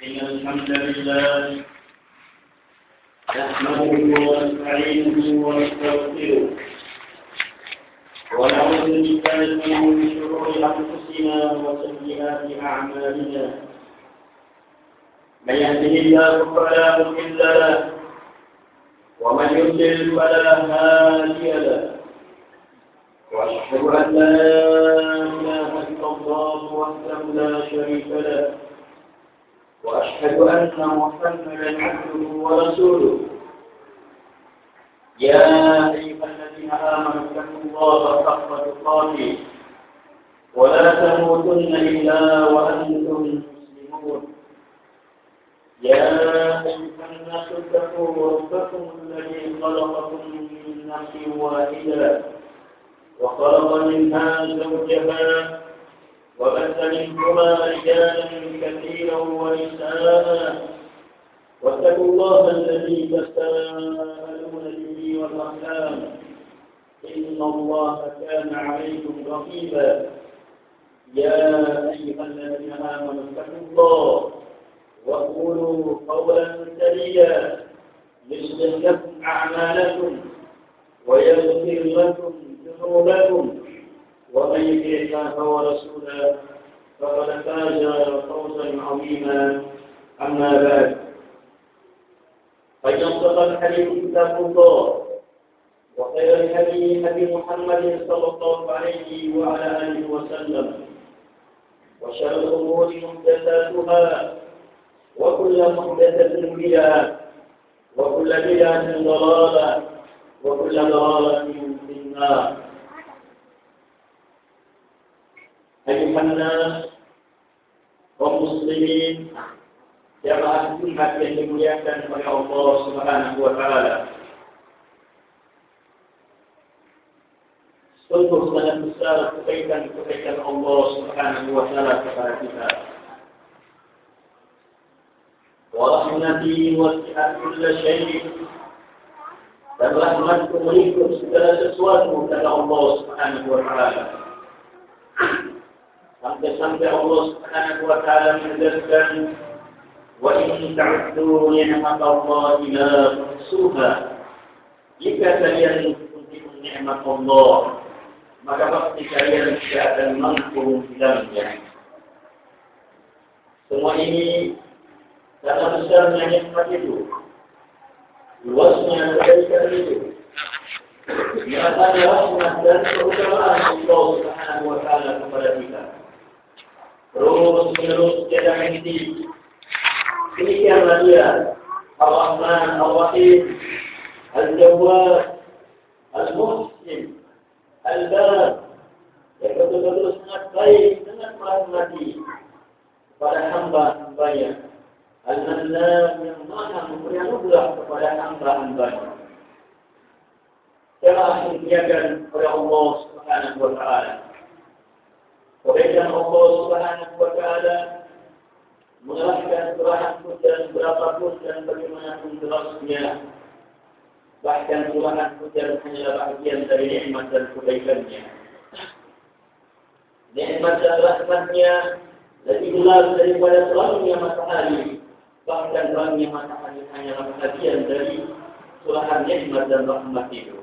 إن الحمد لله نحمده ونستعينه ونستغفره ونعوذ بالله من شرور أنفسنا وسيئات أعمالنا. من يهده الله فلا مضل له ومن يضلل فلا هادي له. وأشهد أن لا إله إلا الله وحده لا شريك له وأشهد أن محمدا عبده ورسوله. يا أيها الذين آمنوا اتقوا الله حق تقاته ولا تموتن إلا وأنتم مسلمون. يا أيها الناس اتقوا ربكم الذي خلقكم من نفس واحدة وخلق منها زوجها وبث منهما رجالا كثيرا ونساء واتقوا الله الذي تساءلون به والأرحام إن الله كان عليكم رقيبا. يا أيها الذين آمنوا اتقوا الله وقولوا قولا سديدا يصلح لكم أعمالكم ويغفر لكم ذنوبكم ومن يطع الله ورسوله فقد فاز فوزا عظيما. أما بعد فإن أصدق الحديث كتاب الله وخير الهدي هدي محمد صلى الله عليه وعلى آله وسلم وشر الأمور محدثاتها وكل محدثة بدعة وكل بدعة ضلالة وكل ضلالة في النار. أيها الناس kaum muslimin jamaah Jumat yang dimuliakan oleh Allah Subhanahu wa taala. Sungguh sangat besar kebaikan Allah Subhanahu wa taala kepada kita. Wa rahmati wasi'at kulla syai'. Dan rahmatku melingkup segala sesuatu kata Allah Subhanahu wa taala. Sampai Allah Subhanahu wa taala menegaskan wa in ta'uddu ni'matallahi la tuhsuha. Jika kalian menghitung nikmat Allah, maka pasti kalian tidak akan mampu menghilangnya. Semua ini karena besarnya nikmat itu, luasnya kebaikan itu, nyatanya rahmat dan keutamaan Allah Subhanahu wa taala kepada kita. Terus-menerus tiada henti. Demikianlah dia, Ar-Rahman, Ar-Rahim, Al-Jawad, Al-Muhsin, Al-Bar, yang betul-betul sangat baik, sangat merahmati kepada hamba-hambanya. Al-Mannan, yang maha memberi anugerah kepada hamba-hambanya. Telah disediakan oleh Allah Subhanahu wa taala. Kebaikan Allah Subhanahu wa taala mengerahkan curahan hujan berapapun dan bagaimanapun derasnya. Bahkan curahan hujan hanyalah bahagian dari nikmat dan kebaikannya. Nikmat dan rahmatnya lebih jelas daripada terangnya matahari. Bahkan terangnya matahari hanyalah bahagian dari curahan nikmat dan rahmat itu.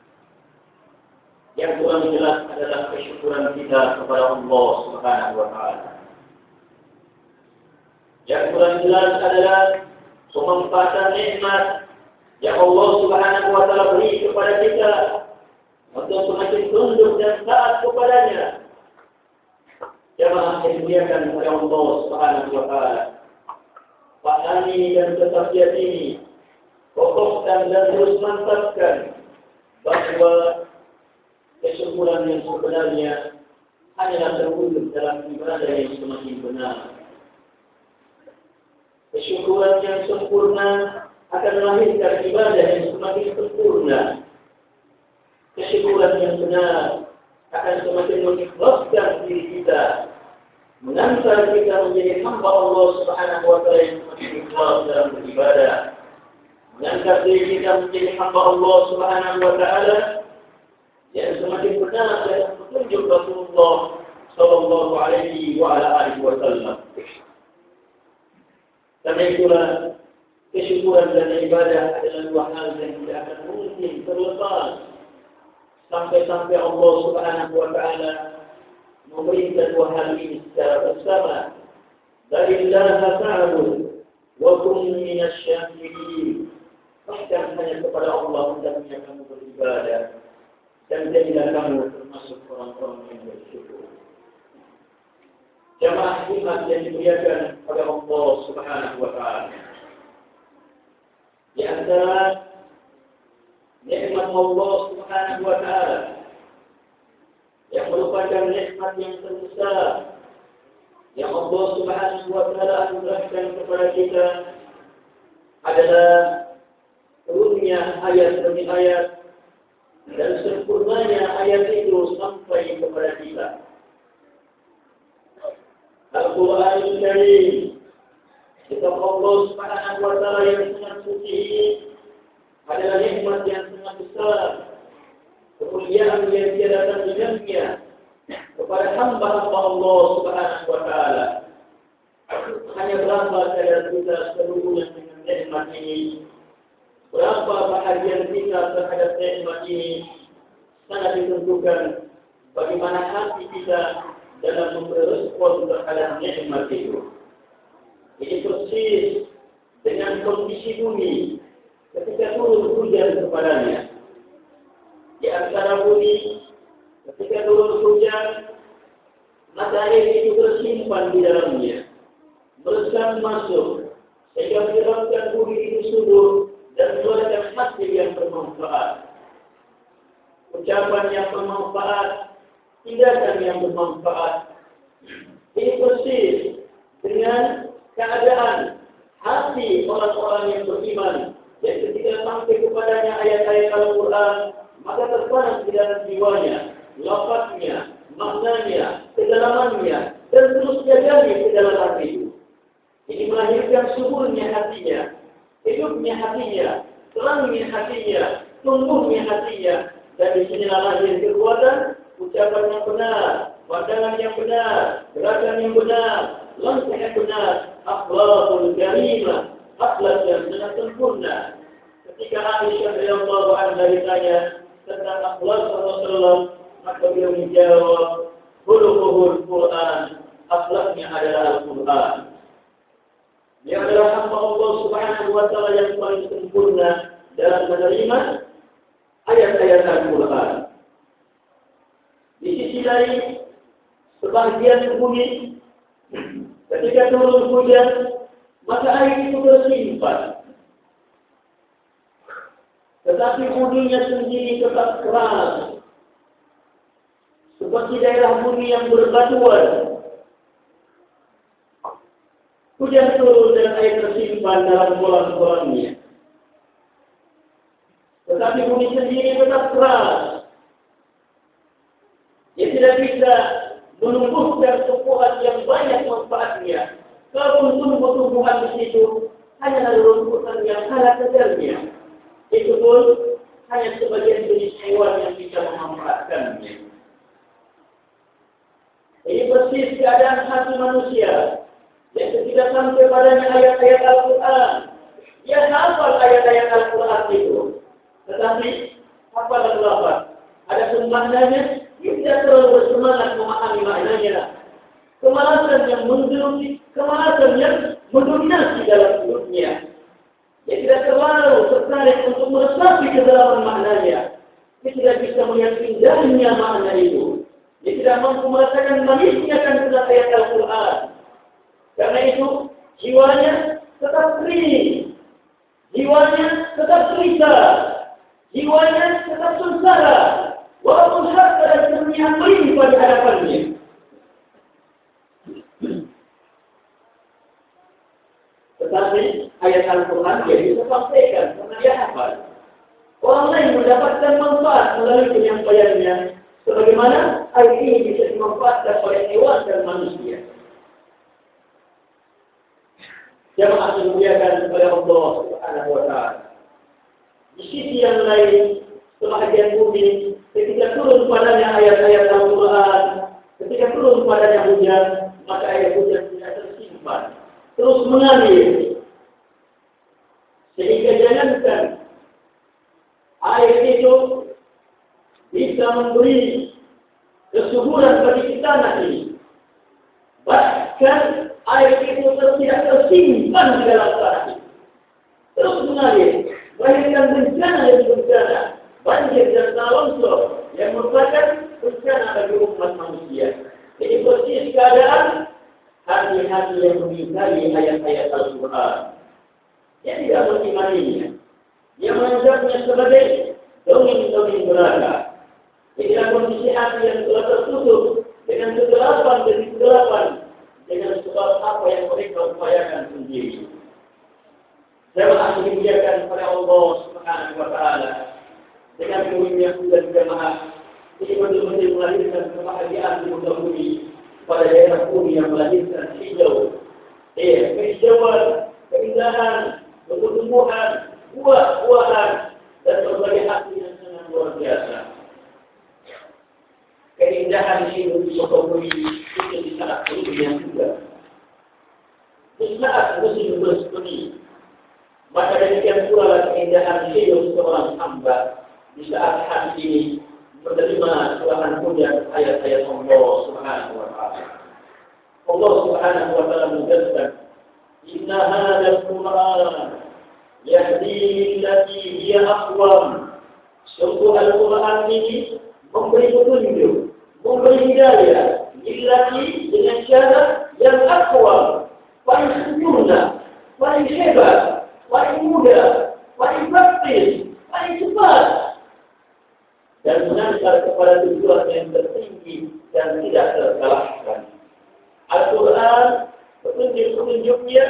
Yang kurang jelas adalah kesyukuran kita kepada Allah Subhanahu wa taala. Yang kurang jelas adalah pemanfaatan nikmat yang Allah Subhanahu wa taala beri kepada kita untuk semakin tunduk dan taat kepadanya. Jamaah yang dimuliakan oleh Allah Subhanahu wa taala. Pahami dan tetap yakini, kokohkan dan terus mantapkan bahawa kesyukuran yang sebenarnya hanyalah terwujud dalam ibadah yang semakin benar. Kesyukuran yang sempurna akan melahirkan ibadah yang semakin sempurna. Kesyukuran yang benar akan semakin mengikhlaskan diri kita, mengantar kita menjadi hamba Allah Subhanahu wa taala yang semakin ikhlas dalam beribadah, mengantar diri kita menjadi hamba Allah Subhanahu wa taala yang semakin benar dalam petunjuk Rasulullah sallallahu alaihi wa ala alihi wasallam. Karena itulah kesyukuran dan ibadah adalah dua hal yang tidak akan mungkin terlepas sampai-sampai Allah Subhanahu wa Ta'ala memerintah dua hal ini secara bersama. Darillaha ta'bud wa kun minasy-syakirin. Bahkan hanya kepada Allah hendaknya kamu beribadah dan jadilah kamu termasuk orang-orang yang bersyukur. Jamaah iman yang dimuliakan oleh Allah Subhanahu wa Ta'ala. Di antara nikmat Allah Subhanahu wa Ta'ala yang merupakan nikmat yang terbesar yang Allah Subhanahu wa Ta'ala anugerahkan kepada kita adalah turunnya ayat demi ayat dan sempurnanya ayat itu sampai kepada kita. Al-Quran Al-Karim, kitab Allah Subhanahu wa Ta'ala yang sangat suci ini adalah nikmat yang sangat besar, kemuliaan yang tiada tandingannya kepada hamba-hamba Allah Subhanahu wa Ta'ala. Hanya berapa kadar kita seluruhnya dengan nikmat ini, berapa bahagian kita terhadap nikmat ini sangat ditentukan bagaimana hati kita dalam merespon terhadap nikmat itu. Ini persis dengan kondisi bumi ketika turun hujan kepadanya. Di antara bumi ketika turun hujan, mata air itu tersimpan di dalamnya, meresap masuk sehingga menyebabkan bumi itu subur dan mengeluarkan hasil yang bermanfaat, ucapan yang bermanfaat, tindakan yang bermanfaat. Ini persis dengan keadaan hati orang-orang yang beriman yang ketika sampai kepadanya ayat-ayat Al-Quran, maka terpanam di dalam jiwanya, lafaznya, maknanya, kedalamannya, dan terus diajari ke dalam hati itu. Ini melahirkan suburnya hatinya, hidupnya hatinya, terangnya hatinya, tumbuhnya hatinya, dan di sinilah lahir kekuatan ucapan yang benar, pandangan yang benar, gerakan yang benar, langkah yang benar, akhlakul karimah, akhlak yang sangat sempurna. Ketika Aisyah radhiyallahu anha ditanya tentang akhlak Rasulullah, maka beliau menjawab, khuluquhul Quran, akhlaknya adalah Al-Quran. Dia adalah hamba Allah Subhanahu wa Ta'ala yang paling sempurna dalam menerima ayat-ayat Al-Quran. Di sisi lain, sebagian bumi ketika turun hujan, maka air itu tersimpan. Tetapi bunyinya sendiri tetap keras, seperti daerah bumi yang berbatuan. Hujan turun dan air tersimpan dalam kolam-kolamnya. Tetapi bumi sendiri tetap keras. Dia tidak bisa menumbuhkan tumbuhan yang banyak manfaatnya. Kalau tumbuh-tumbuhan di situ hanya rumputan yang kalah kejarnya. Itu pun hanya sebagian jenis hewan yang bisa memanfaatkannya. Ini persis keadaan hati manusia yang ketika sampai padanya ayat-ayat Al-Quran, dia hafal ayat-ayat Al-Quran itu, tetapi hafalan lafaz, ada pun maknanya, dia tidak terlalu bersemangat memahami maknanya. Kemalasan yang mendominasi dalam hidupnya. Dia tidak terlalu tertarik untuk meresapi kedalaman maknanya. Dia tidak bisa melihat indahnya makna itu. Dia tidak mampu merasakan manisnya kandungan ayat Al-Quran. Karena itu, jiwanya tetap kering. Jiwanya tetap gelisah. Jiwanya tetap sengsara. Walaupun harta dan kemuliaan melimpah di hadapannya. Tetapi ayat Al-Quran dia bisa sampaikan karena dia hafal. Orang lain mendapatkan manfaat melalui penyampaiannya. Sebagaimana ayat ini bisa dimanfaatkan oleh hewan dan manusia. Jamaah dimuliakan oleh Allah Subhanahu wa Ta'ala. Di sisi yang lain, sebahagian bumi, ketika turun padanya ayat-ayat Al-Quran, ketika turun padanya hujan, maka air hujan tidak tersimpan, terus mengalir Sehingga jangankan air itu bisa memberi kesuburan bagi kita nanti. Bahkan air itu tidak tersimpan di dalam tanah itu. Terus mengalir, melahirkan bencana yang bencana, banjir dan longsor yang merupakan bencana bagi umat manusia. Jadi persis keadaan hati-hati yang mengingkari ayat-ayat Al-Quran. Dia tidak mengimaninya. Dia menganggapnya sebagai dongeng-dongeng belaka. Jadilah kondisi hati yang telah tertutup dengan kegelapan demi kegelapan, dengan sebab apa yang mereka upayakan sendiri. Jamaah dimuliakan oleh Allah Subhanahu wa Ta'ala. Dengan kemuliaan dan jamaah ini betul-betul melahirkan kebahagiaan di muka bumi pada daerah bumi yang melahirkan hijau, kehijauan, keindahan, pertumbuhan, buah-buahan dan berbagai hasil yang sangat luar biasa. Keindahan ini di muka bumi itu di saat musim juga. Di saat musim bersemi, maka demikian pula keindahan hidup seorang hamba di saat hati ini menerima curahan hujan ayat-ayat Allah Subhanahu wa Ta'ala. Allah Subhanahu wa Ta'ala menjelaskan, "Inna hadzal Qur'an yahdi lillati hiya aqwam." Sungguh Al-Quran ini memberi petunjuk, memberi hidayah, lillati dengan cara yang aqwam, paling sempurna, paling hebat, paling mudah, paling praktis, paling cepat, dan mengantar kepada tujuan yang tertinggi dan tidak terkalahkan. Al-Quran, petunjuk-petunjuknya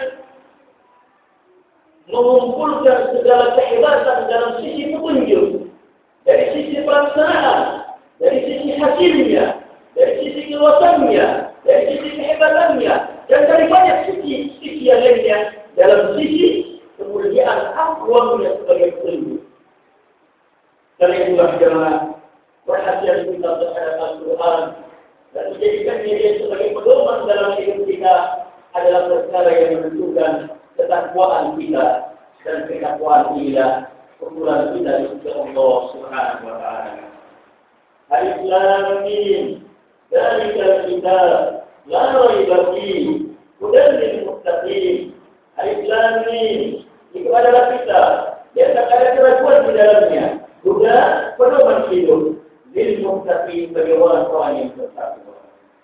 mengumpulkan segala kehebatan dalam sisi petunjuk, dari sisi pelaksanaan, dari sisi hasilnya, dari sisi keluasannya, dari sisi kehebatannya, dan dari banyak sisi yang lainnya dalam sisi kemuliaan akwamnya sebagai petunjuk. Karena itulah jemaah perhatian kita terhadap Al-Quran dan menjadikannya dia sebagai pedoman dalam hidup kita adalah perkara yang menentukan ketakwaan kita dan ketakwaan kita, ukuran kita di sisi Allah Subhanahu wa Ta'ala. Alif Lam Mim, Dzalikal Kitab la raiba fihi, hudan lil muttaqin. Alif Lam Mim itu adalah kitab yang tak ada keraguan di dalamnya. Juga pedoman hidup lil muttaqin bagi orang-orang yang bertakwa.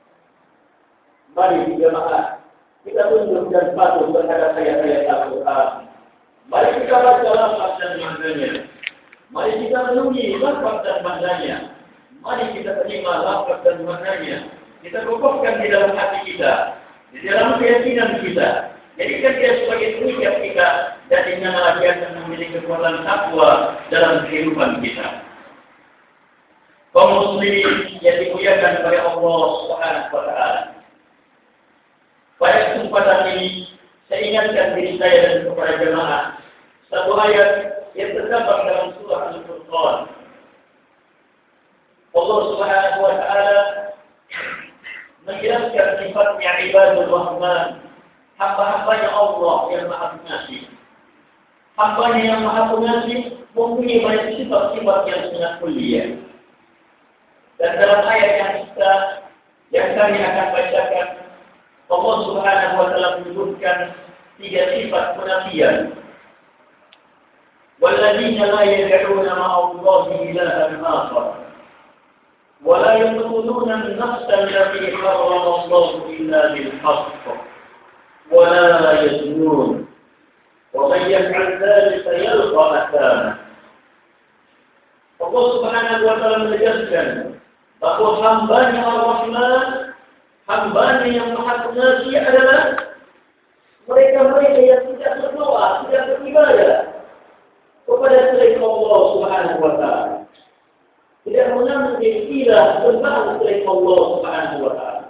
Mari jemaah kita tunduk dan patuh terhadap ayat-ayat Al-Quran. Mari kita baca lafaz dan maknanya. Mari kita renungi lafaz dan maknanya. Mari kita terima lafaz dan maknanya. Kita kokohkan di dalam hati kita, di dalam keyakinan kita. Jadikan dia sebagai pengingat kita dan ingatlah dia akan memiliki kekuatan takwa dalam kehidupan kita. Kaum muslimin yang dimuliakan oleh Allah Subhanahu wa Ta'ala. Pada kesempatan ini saya ingatkan diri saya dan kepada jemaah satu ayat yang terdapat dalam surah Al-Furqan. Allah Subhanahu wa Ta'ala menjelaskan sifatnya ibadur rahman, hamba-hambanya Allah yang maha pengasih. Hambanya yang maha pengasih mempunyai banyak sifat-sifat yang sangat mulia. Dan dalam ayat yang kami akan bacakan, Allah Subhanahu wa Ta'ala menyebutkan 3 sifat penafian. Walladzina la yad'una ma'allahi ilahan akhar wa la yaqtuluna an-nafsa allati harrama Allah illa bil haqq wa la yaznun wa man yaf'al dhalika yalqa athama. Allah Subhanahu wa Ta'ala menegaskan bahwa hambanya Ar-Rahman, hambanya yang maha pengasih adalah mereka-mereka yang tidak berdoa, tidak beribadah kepada selain Allah Subhanahu wa Ta'ala, tidak mengambil ilah sembah selain Allah Subhanahu wa Ta'ala.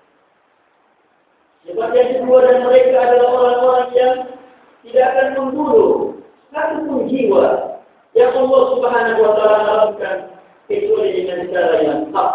Sebab yang kedua dan mereka adalah orang-orang yang tidak akan membunuh satu pun jiwa yang Allah Subhanahu wa Ta'ala haramkan kecuali dengan cara yang hak.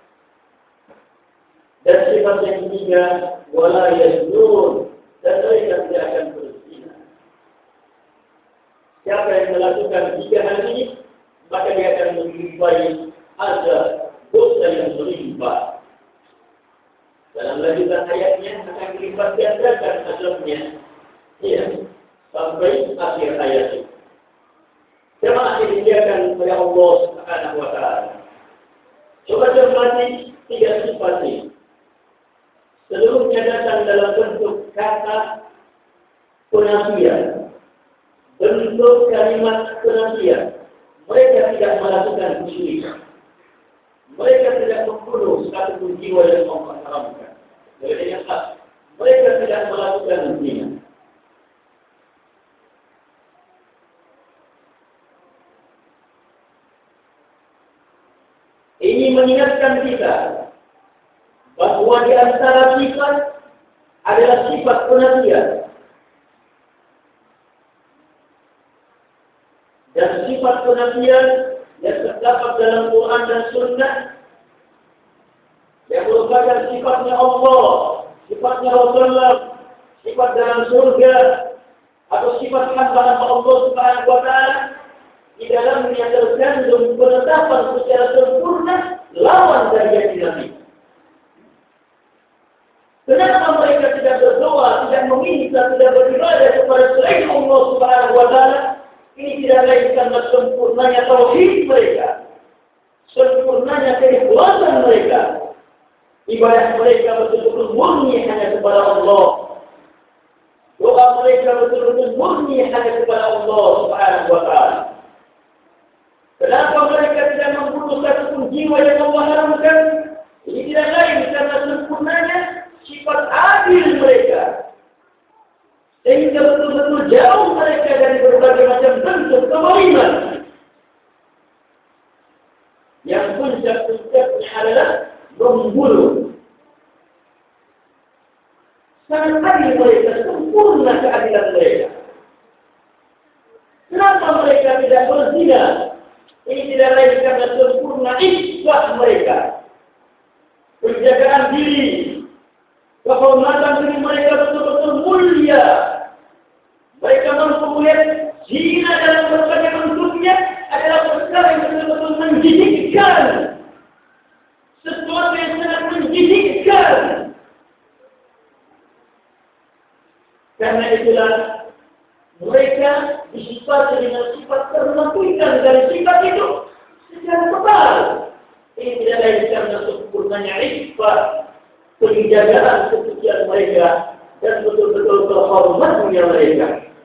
Dan sifat yang ketiga, wala yaznun, dan mereka tidak akan berzina. siapa yang melakukan 3 hal ini, maka dia akan menjumpai ada dosa yang melimpah. Dalam lanjutan ayatnya akan dilipat gandakan azabnya, ya, sampai akhir ayat ini. Jemaah yang dimuliakan oleh Allah Subhanahu wa taala. Coba cermati 3 sifat ini. Seluruhnya datang dalam bentuk kata penafian, bentuk kalimat penafian. Mereka tidak melakukan kesyirikan. Mereka tidak membunuh satu jiwa yang Allah haramkan. Mereka tidak melakukan zina. Ini mengingatkan kita bahwa di antara sifat adalah sifat penafian. Dan sifat penafian yang terdapat dalam Quran dan Sunnah yang merupakan sifatnya Allah, sifatnya Rasulullah, sifat dalam surga atau sifat hamba Allah Subhanahu wa taala, di dalamnya terkandung penetapan secara sempurna lawan dari yang Nabi. Kenapa mereka tidak berdoa, tidak meminta, tidak beribadah kepada selain Allah Subhanahu wa taala? Ini tidak lain karena sempurnanya tauhid mereka, sempurnanya keikhlasan mereka. Ibadah mereka betul-betul murni hanya kepada Allah. Doa mereka betul-betul murni hanya kepada Allah Subhanahu wa taala. Kenapa mereka tidak membunuh satupun jiwa yang Allah haramkan? Ini tidak lain karena sempurnanya sifat adil mereka. Sehingga betul-betul jauh mereka dari berbagai macam bentuk kezaliman. Yang puncak-puncaknya adalah membunuh. Sangat adil mereka, sempurna keadilan mereka. Kenapa mereka tidak berzina? Ini tidak lain karena sempurna ikhlas mereka. Penjagaan diri, kehormatan diri mereka betul-betul mulia. Mereka mampu melihat zina dalam berbagai bentuknya adalah perkara yang betul-betul menjijikkan. Sesuatu yang sangat menjijikkan. Karena itulah mereka disifati dengan sifat ternafikan dari sifat itu secara total. Ini tidak lain karena sempurnanya ikhlas, penjagaan kesucian mereka dan betul-betul terhormatnya mereka.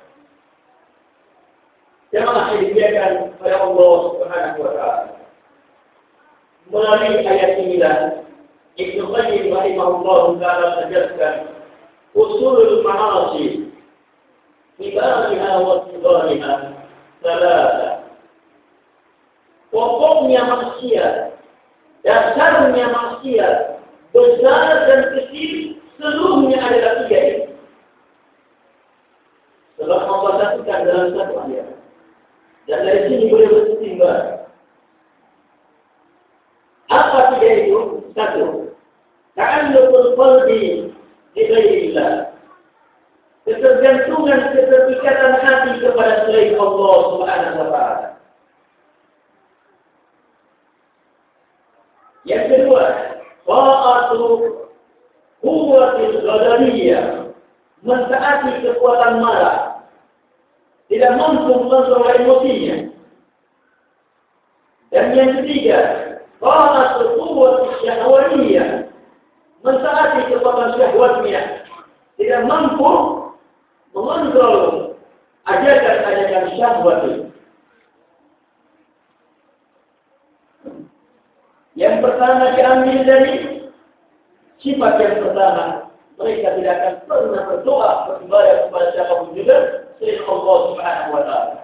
Jemaah yang dimuliakan oleh Allah Subhanahu wa taala. Melalui ayat inilah Ibnu Qayyim rahimahullah taala menjelaskan usulul ma'asi ibadiha wa tidariha salasa. Pokoknya maksiat, dasarnya maksiat, besar dan kecil, seluruhnya adalah 3 ini. Sebab Allah satukan dalam satu ayat. Dan dari sini boleh bertimbang. Apa 3 itu? 1. Ta'alluqul qalbi bi ghairillah. Ketergantungan, keterikatan hati kepada selain Allah Subhanahu wa taala. Yang kedua, ta'atu quwwatil ghadabiyah, mentaati kekuatan marah, tidak mampu mengontrol emosinya. Dan yang ketiga, ta'atu quwwatil syahwaniyah, mentaati kekuatan syahwatnya, tidak mampu mengontrol ajakan-ajakan syahwat. Yang pertama diambil dari sifat yang pertama, mereka tidak akan pernah berdoa beribadah kepada siapapun juga selain Allah Subhanahu wa taala.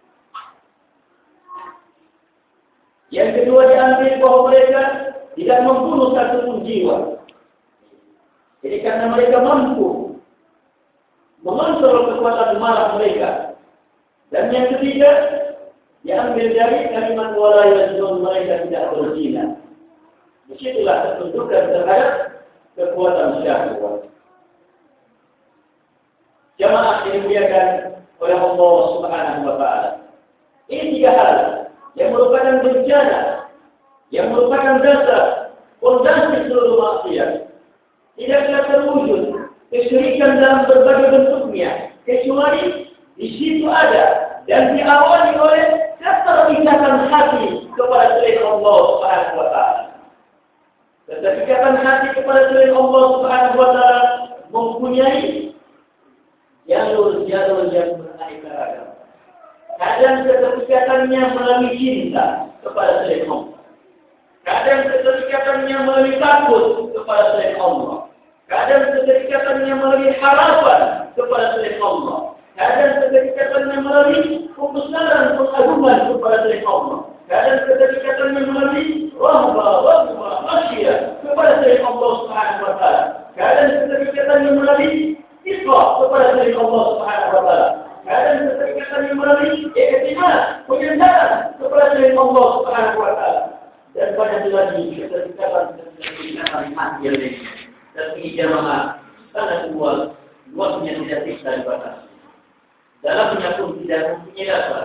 Yang kedua diambil bahwa mereka tidak membunuh satupun jiwa. Jadi karena mereka mampu mengontrol kekuatan marah mereka. Dan yang ketiga diambil dari kalimat wala yazun, mereka tidak berzina. Disitulah ketundukan terhadap kekuatan syahwat. Jamaah yang dimuliakan oleh Allah Subhanahu wa taala. Ini 3 hal yang merupakan bencana, yang merupakan dasar fondasi seluruh maksiat. Tidak akan terwujud kesyirikan dalam berbagai bentuknya, kecuali di situ ada dan diawali oleh keterikatan hati kepada selain Allah Subhanahu wa taala. Keterikatan hati kepada selain Allah Subhanahu wa taala mempunyai jalur-jalur yang beraneka ragam. Kadang keterikatannya melalui cinta kepada selain Allah. Kadang keterikatannya melalui takut kepada selain Allah. Kadang keterikatannya melalui harapan kepada selain Allah. Kadang keterikatannya melalui kebesaran pengagungan kepada selain Allah. Kadang keterikatannya melalui rahmah, masyarakat kepada selain Allah Subhanahu wa taala. Kadang keterikatannya melalui ikhlas kepada selain Allah Subhanahu wa taala. Kadang keterikatannya melalui i'timad, penyandaran kepada selain Allah Subhanahu wa taala. Dan banyak lagi keterikatan hati yang lain. Dan ini jamaah sangat luasnya tidak bisa dibatasi. Dalamnya pun tidak mempunyai dasar.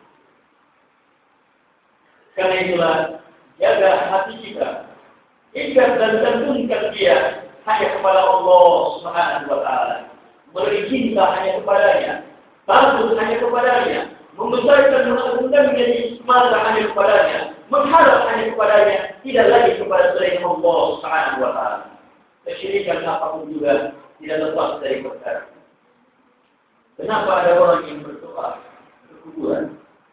Karena itulah jaga hati kita, ikat dan gantungkan dia hanya kepada Allah Subhanahu wa taala. Beri cinta hanya kepadanya, takut hanya kepadanya, membesarkan mengagungkan menjadi mata hanya kepadanya, mengharap hanya kepadanya, tidak lagi kepada selain Allah Subhanahu wa taala. Kesyirikan apapun juga tidak lepas dari perkara. Kenapa ada orang yang berdoa ke kuburan?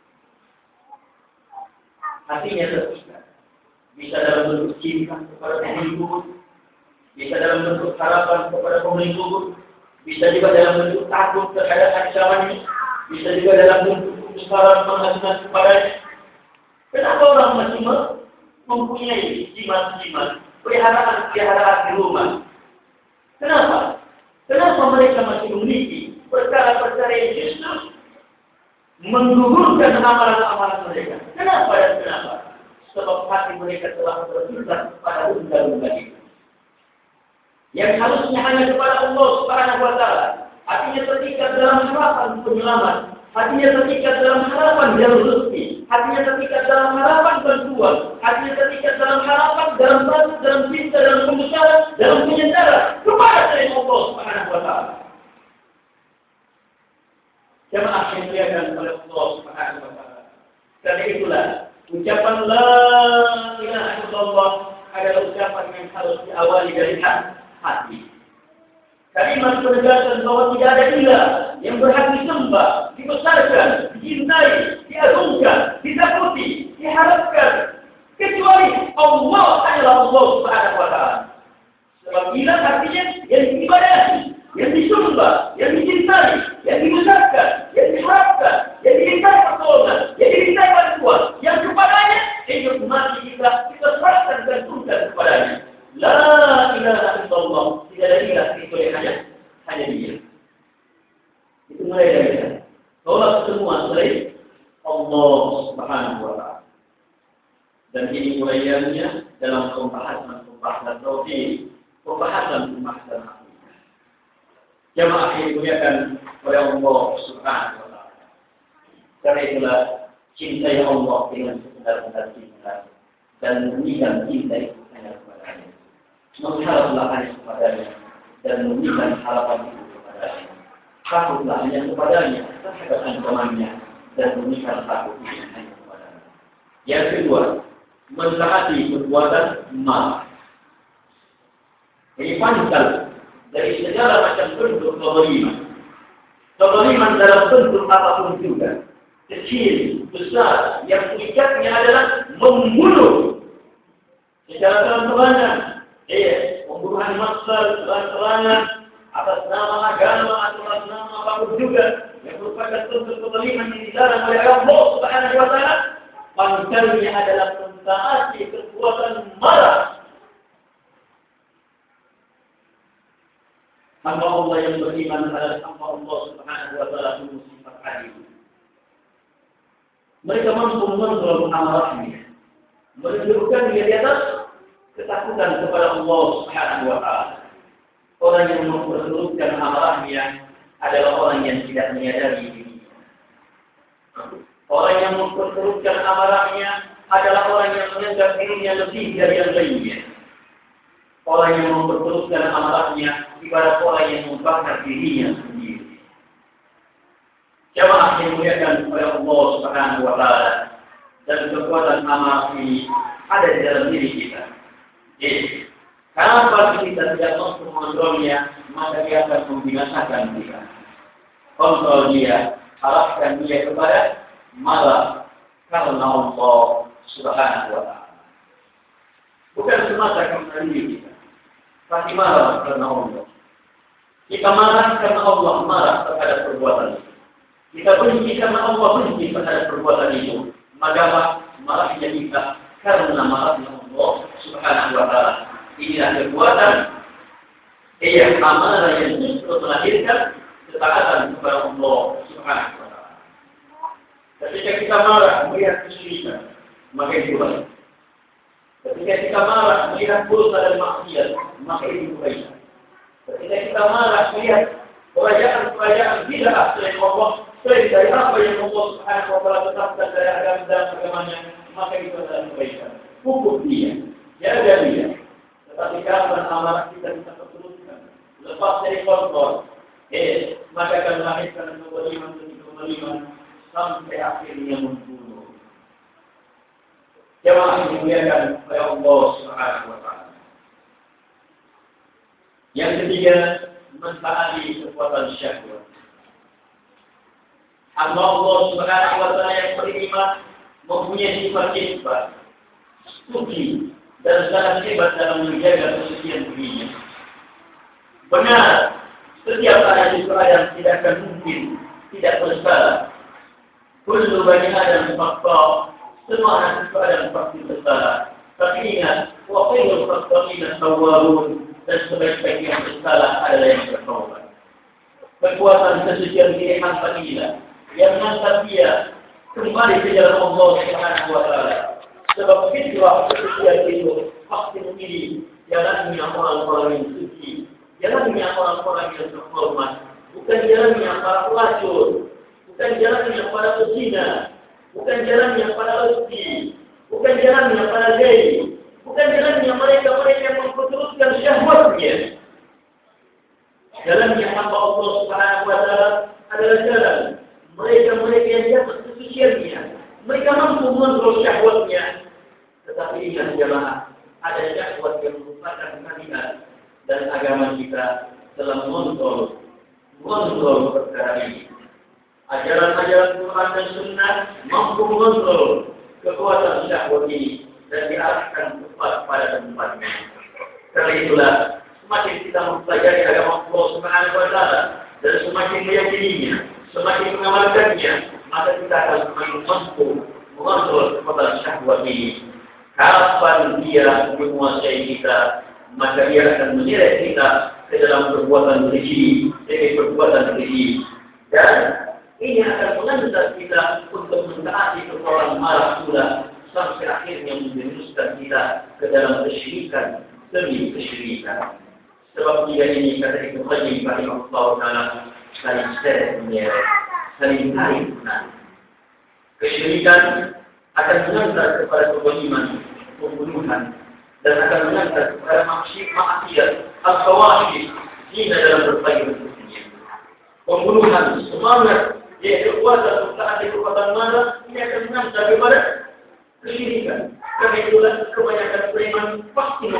Hatinya terpisah. Bisa dalam bentuk cinta kepada pemilik kubur, bisa dalam bentuk harapan kepada pemilik kubur, bisa juga dalam bentuk takut terhadap ancamannya, bisa juga dalam bentuk kebesaran penghakiman kepadanya. Kenapa orang masih mempunyai jimat-jimat, peliharaan di rumah? Kenapa? Kenapa mereka masih memiliki perkara-perkara yang justru menggugurkan amalan-amalan mereka? Kenapa dan kenapa? Sebab hati mereka telah berpindah pada undang-undang itu. Yang harusnya hanya kepada Allah Subhanahu wa taala, hatinya terikat dalam harapan penyelamat, hatinya terikat dalam harapan jalur rezeki, hatinya terikat dalam harapan bantuan, hatinya terikat dalam harapan, dalam bantu, dalam cinta, dalam pembesaran, dalam penyendaran kepada selain Allah Subhanahu wa taala. Jamaah yang dimuliakan oleh Allah Subhanahu wa taala. Karena itulah ucapan la ilaha illallah adalah ucapan yang harus diawali dari hati. Kalimat penegasan bahwa tidak ada ilah yang berhak disembah, dibesarkan, dicintai, diagungkan, ditakuti, diharapkan kecuali Allah adalah Allah Subhanahu wa taala. Sebab ilah artinya yang diibadahi, yang disembah, yang dicintai, yang dibesarkan, yang diharapkan, yang dimintai pertolongan, yang dimintai bantuan, yang kepadanya hidup mati kita serahkan dan tundukkan kepadanya. La ilaha illallah, tidak ada ilah kecuali hanya dia. Itu mulai dari kita. Tolak semua selain Allah Subhanahu wa taala. Dan ini mulainya dalam pembahasan tauhid, pembahasan akidah. Jamaah yang dimuliakan oleh Allah Subhanahu wa taala. Karena itulah cintai Allah dengan sebenar-benar cinta dan memberikan cinta itu hanya kepadanya. Mengharaplah hanya kepadanya dan memberikan harapan itu kepadanya. Takutlah hanya kepadanya terhadap ancamannya dan memberikan takut itu hanya kepadanya. Yang kedua, mentaati perbuatan marah. Ini pangkal dari segala macam bentuk kezaliman. Kezaliman dalam bentuk apapun juga, kecil, besar, yang puncaknya adalah membunuh secara terang-terangan. Pembunuhan massal, terang-terangan atas nama agama atau atas nama apapun juga yang merupakan bentuk kezaliman yang dilarang oleh Allah Subhanahu wa taala. Pangkalnya adalah mentaati kekuatan marah. Hamba Allah yang beriman adalah hamba Allah Subhanahu wa taala dengan sifat adil. Mereka mampu mengontrol amarahnya, menunjukkan dia di atas ketakutan kepada Allah Subhanahu wa taala. Orang yang memperturutkan amarahnya adalah orang yang tidak menyadari dirinya. Orang yang memperturutkan amarahnya adalah orang yang menganggap dirinya lebih dari yang lainnya. Orang yang memperturutkan amarahnya ibarat orang yang membakar dirinya sendiri. Jamaah yang dimuliakan oleh Allah Subhanahu wa Ta'ala, dan kekuatan amarah ini ada di dalam diri kita. Jadi, kalau kita tidak mampu mengontrolnya, maka dia akan membinasakan kita. Kontrol dia, arahkan dia kepada marah karena Allah Subhanahu wa Ta'ala. Bukan semata karena diri kita, tapi marah karena Allah. Kita marah karena Allah marah terhadap perbuatan itu. Kita benci karena Allah benci terhadap perbuatan itu. Maka marahnya kita karena marahnya Allah Subhanahu wa Ta'ala. Inilah kekuatan amarah yang justru melahirkan ketaatan kepada Allah Subhanahu wa Ta'ala. Ketika kita marah melihat kesyirikan, maka itu baik. Ketika kita marah melihat dosa dan maksiat, maka itu baik. Ketika kita marah melihat kerajaan-kerajaan bid'ah selain Allah, selain dari apa yang Allah Subhanahu wa Ta'ala tetapkan dari agama dan agamanya, maka itu adalah kebaikan. Hukum dia, jaga dia. Tetapi kapan amarah kita bisa teruskan, lepas dari kontrol, maka akan melahirkan kezaliman demi kezaliman sampai akhirnya membunuh. Jamaah dimuliakan oleh Allah Subhanahu wa Ta'ala. Yang ketiga, mentaati kekuatan syahwat. Allah Subhanahu wa Ta'ala yang beriman mempunyai sifat-sifat suci dan sangat hebat dalam menjaga kesucian dirinya. Benar, setiap ada yang tidak akan mungkin tidak bersalah. Kullu bani Adam khata', semua anak Adam pasti bersalah. Tapi ingat, wa khairul khata'ina tawwabun, dan sebaik-baik yang bersalah adalah yang bertaubat. Kekuatan kesucian diri hamba inilah yang mengangkat dia kembali ke jalan Allah Subhanahu wa Ta'ala. Sebab fitrah kesucian itu pasti memilih jalannya orang-orang yang suci, jalannya orang-orang yang terhormat, bukan jalannya para pelacur, bukan jalannya para pezina, bukan jalannya para lelaki, bukan jalannya para gay, bukan jalannya mereka-mereka yang memperturutkan syahwatnya. Jalannya hamba Allah Subhanahu wa Ta'ala adalah jalan mereka-mereka yang dapat kesuciannya. Mereka mampu mengontrol syahwatnya. Tetapi ingat jemaah, ada syahwat yang merupakan kandidat, dan agama kita telah mengontrol perkara ini. Ajaran-ajaran Quran dan Sunnah mampu mengontrol kekuatan syahwat ini dan diarahkan tepat pada tempatnya. Karena itulah semakin kita mempelajari agama Allah Subhanahu wa Ta'ala dan semakin meyakininya, semakin mengamalkannya, maka kita akan semakin mampu mengontrol kekuatan syahwat ini. Kapan dia menguasai kita, maka dia akan menyeret kita ke dalam perbuatan keji, demi perbuatan keji, dan ini akan mengantar kita untuk mentaati kekuatan marah pula sampai akhirnya menjerumuskan kita ke dalam kesyirikan demi kesyirikan. Sebab dia ini kata Ibnu Qayyim rahimahullah taala saling seret menyeret, saling tarik menarik. Kesyirikan akan mengantar kepada kezaliman, pembunuhan, dan akan mengantar kepada maksiat, al-fawahish, zina dalam berbagai bentuknya. Pembunuhan, semangat, yaitu kekuatan mentaati kekuatan marah, ini akan mengantar kepada kesyirikan. Karena itulah kebanyakan preman pasti